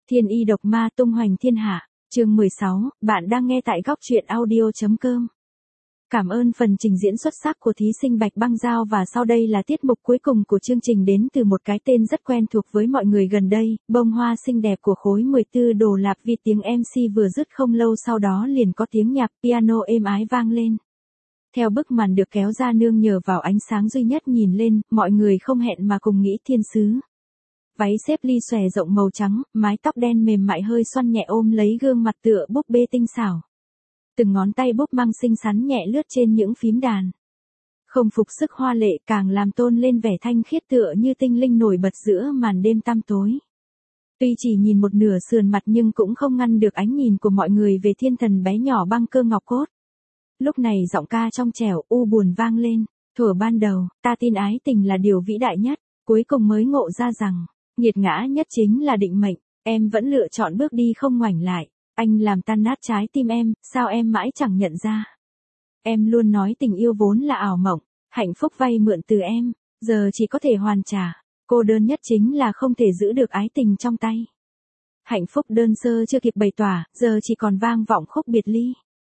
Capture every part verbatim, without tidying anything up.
Thiên y độc ma tung hoành thiên hạ, chương mười sáu, bạn đang nghe tại góc truyện audio.com. Cảm ơn phần trình diễn xuất sắc của thí sinh Bạch Băng Giao và sau đây là tiết mục cuối cùng của chương trình đến từ một cái tên rất quen thuộc với mọi người gần đây, bông hoa xinh đẹp của khối mười bốn Đồ Lạp Vi. Tiếng em xê vừa dứt không lâu sau đó liền có tiếng nhạc piano êm ái vang lên. Theo bức màn được kéo ra nương nhờ vào ánh sáng duy nhất nhìn lên, mọi người không hẹn mà cùng nghĩ thiên sứ. Váy xếp ly xòe rộng màu trắng, mái tóc đen mềm mại hơi xoăn nhẹ ôm lấy gương mặt tựa búp bê tinh xảo. Từng ngón tay búp măng xinh xắn nhẹ lướt trên những phím đàn. Không phục sức hoa lệ càng làm tôn lên vẻ thanh khiết tựa như tinh linh nổi bật giữa màn đêm tăm tối. Tuy chỉ nhìn một nửa sườn mặt nhưng cũng không ngăn được ánh nhìn của mọi người về thiên thần bé nhỏ băng cơ ngọc cốt. Lúc này giọng ca trong trẻo u buồn vang lên, thuở ban đầu, ta tin ái tình là điều vĩ đại nhất, cuối cùng mới ngộ ra rằng, nghiệt ngã nhất chính là định mệnh, em vẫn lựa chọn bước đi không ngoảnh lại, anh làm tan nát trái tim em, sao em mãi chẳng nhận ra. Em luôn nói tình yêu vốn là ảo mộng, hạnh phúc vay mượn từ em, giờ chỉ có thể hoàn trả, cô đơn nhất chính là không thể giữ được ái tình trong tay. Hạnh phúc đơn sơ chưa kịp bày tỏa, giờ chỉ còn vang vọng khúc biệt ly.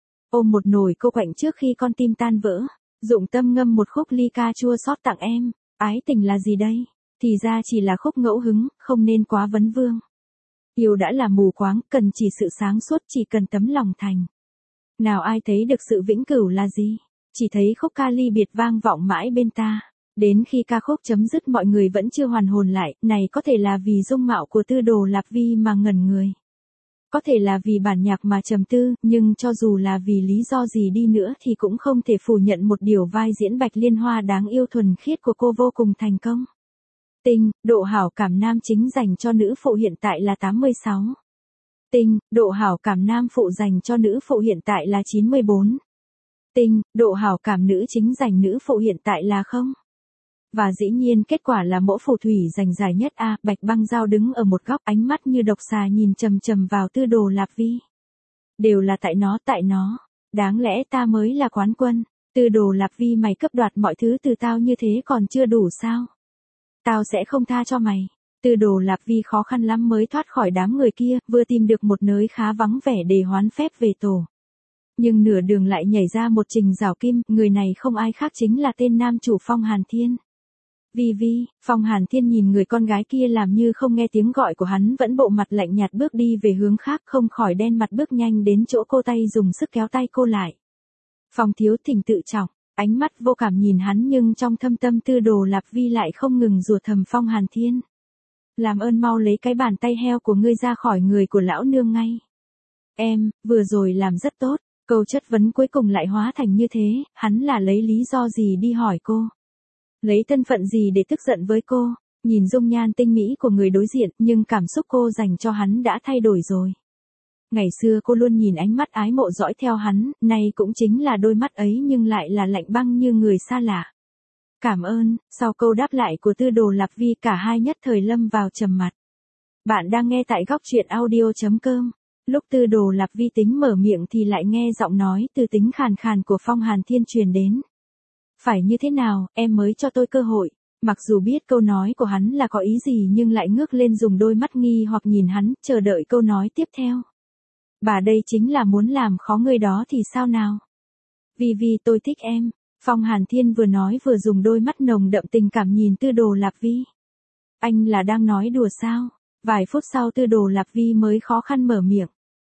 Ôm một nồi cô quạnh trước khi con tim tan vỡ, dụng tâm ngâm một khúc ly ca chua xót tặng em, ái tình là gì đây? Thì ra chỉ là khúc ngẫu hứng, không nên quá vấn vương. Yêu đã là mù quáng, cần chỉ sự sáng suốt, chỉ cần tấm lòng thành. Nào ai thấy được sự vĩnh cửu là gì? Chỉ thấy khúc ca ly biệt vang vọng mãi bên ta. Đến khi ca khúc chấm dứt mọi người vẫn chưa hoàn hồn lại, này có thể là vì dung mạo của Tư Đồ Lạp Vi mà ngẩn người. Có thể là vì bản nhạc mà trầm tư, nhưng cho dù là vì lý do gì đi nữa thì cũng không thể phủ nhận một điều vai diễn Bạch Liên Hoa đáng yêu thuần khiết của cô vô cùng thành công. Tinh, độ hảo cảm nam chính dành cho nữ phụ hiện tại là tám mươi sáu. Tinh, độ hảo cảm nam phụ dành cho nữ phụ hiện tại là chín mươi bốn. Tinh, độ hảo cảm nữ chính dành nữ phụ hiện tại là không. Và dĩ nhiên kết quả là mẫu phù thủy giành giải nhất A. Bạch Băng Giao đứng ở một góc ánh mắt như độc xà nhìn trầm trầm vào Tư Đồ Lạp Vi. Đều là tại nó, tại nó. Đáng lẽ ta mới là quán quân. Tư Đồ Lạp Vi, mày cướp đoạt mọi thứ từ tao như thế còn chưa đủ sao? Tao sẽ không tha cho mày. Tư Đồ Lạp Vi khó khăn lắm mới thoát khỏi đám người kia, vừa tìm được một nơi khá vắng vẻ để hoán phép về tổ. Nhưng nửa đường lại nhảy ra một Trình Giảo Kim, người này không ai khác chính là tên nam chủ Phong Hàn Thiên. Vi Vi, Phong Hàn Thiên nhìn người con gái kia làm như không nghe tiếng gọi của hắn vẫn bộ mặt lạnh nhạt bước đi về hướng khác không khỏi đen mặt bước nhanh đến chỗ cô tay dùng sức kéo tay cô lại. Phong thiếu thỉnh tự trọng, ánh mắt vô cảm nhìn hắn nhưng trong thâm tâm Tư Đồ Lạp Vi lại không ngừng rủa thầm Phong Hàn Thiên. Làm ơn mau lấy cái bàn tay heo của ngươi ra khỏi người của lão nương ngay. Em, vừa rồi làm rất tốt, câu chất vấn cuối cùng lại hóa thành như thế, hắn là lấy lý do gì đi hỏi cô? Lấy thân phận gì để tức giận với cô? Nhìn dung nhan tinh mỹ của người đối diện nhưng cảm xúc cô dành cho hắn đã thay đổi rồi. Ngày xưa cô luôn nhìn ánh mắt ái mộ dõi theo hắn, nay cũng chính là đôi mắt ấy nhưng lại là lạnh băng như người xa lạ. Cảm ơn, sau câu đáp lại của Tư Đồ Lạp Vi cả hai nhất thời lâm vào trầm mặt. Bạn đang nghe tại góc truyện audio.com. Lúc Tư Đồ Lạp Vi tính mở miệng thì lại nghe giọng nói từ tính khàn khàn của Phong Hàn Thiên truyền đến. Phải như thế nào, em mới cho tôi cơ hội. Mặc dù biết câu nói của hắn là có ý gì nhưng lại ngước lên dùng đôi mắt nghi hoặc nhìn hắn, chờ đợi câu nói tiếp theo. Bà đây chính là muốn làm khó người đó thì sao nào? Vì vì tôi thích em. Phong Hàn Thiên vừa nói vừa dùng đôi mắt nồng đậm tình cảm nhìn Tư Đồ Lạp Vi. Anh là đang nói đùa sao? Vài phút sau Tư Đồ Lạp Vi mới khó khăn mở miệng.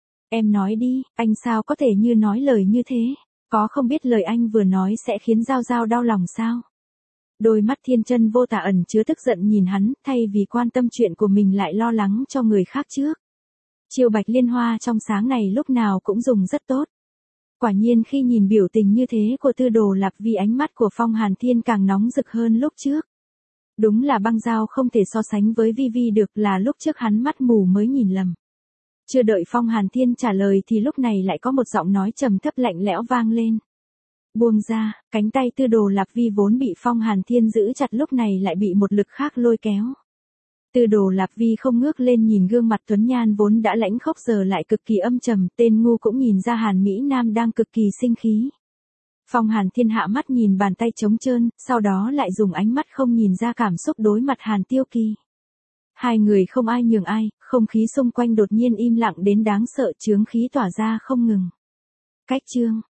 Em nói đi, anh sao có thể như nói lời như thế? Có không biết lời anh vừa nói sẽ khiến Giao Giao đau lòng sao? Đôi mắt thiên chân vô tà ẩn chứa tức giận nhìn hắn, thay vì quan tâm chuyện của mình lại lo lắng cho người khác trước. Chiêu Bạch Liên Hoa trong sáng này lúc nào cũng dùng rất tốt. Quả nhiên khi nhìn biểu tình như thế của Tư Đồ Lạp Vi, ánh mắt của Phong Hàn Thiên càng nóng rực hơn lúc trước. Đúng là Băng Giao không thể so sánh với Vi Vi được, là lúc trước hắn mắt mù mới nhìn lầm. Chưa đợi Phong Hàn Thiên trả lời thì lúc này lại có một giọng nói trầm thấp lạnh lẽo vang lên. Buông ra, cánh tay Tư Đồ Lạp Vi vốn bị Phong Hàn Thiên giữ chặt lúc này lại bị một lực khác lôi kéo. Tư Đồ Lạp Vi không ngước lên nhìn gương mặt tuấn nhan vốn đã lãnh khốc giờ lại cực kỳ âm trầm, tên ngu cũng nhìn ra Hàn Mỹ Nam đang cực kỳ sinh khí. Phong Hàn Thiên hạ mắt nhìn bàn tay trống trơn, sau đó lại dùng ánh mắt không nhìn ra cảm xúc đối mặt Hàn Tiêu Kỳ. Hai người không ai nhường ai, không khí xung quanh đột nhiên im lặng đến đáng sợ, chướng khí tỏa ra không ngừng. Cách chương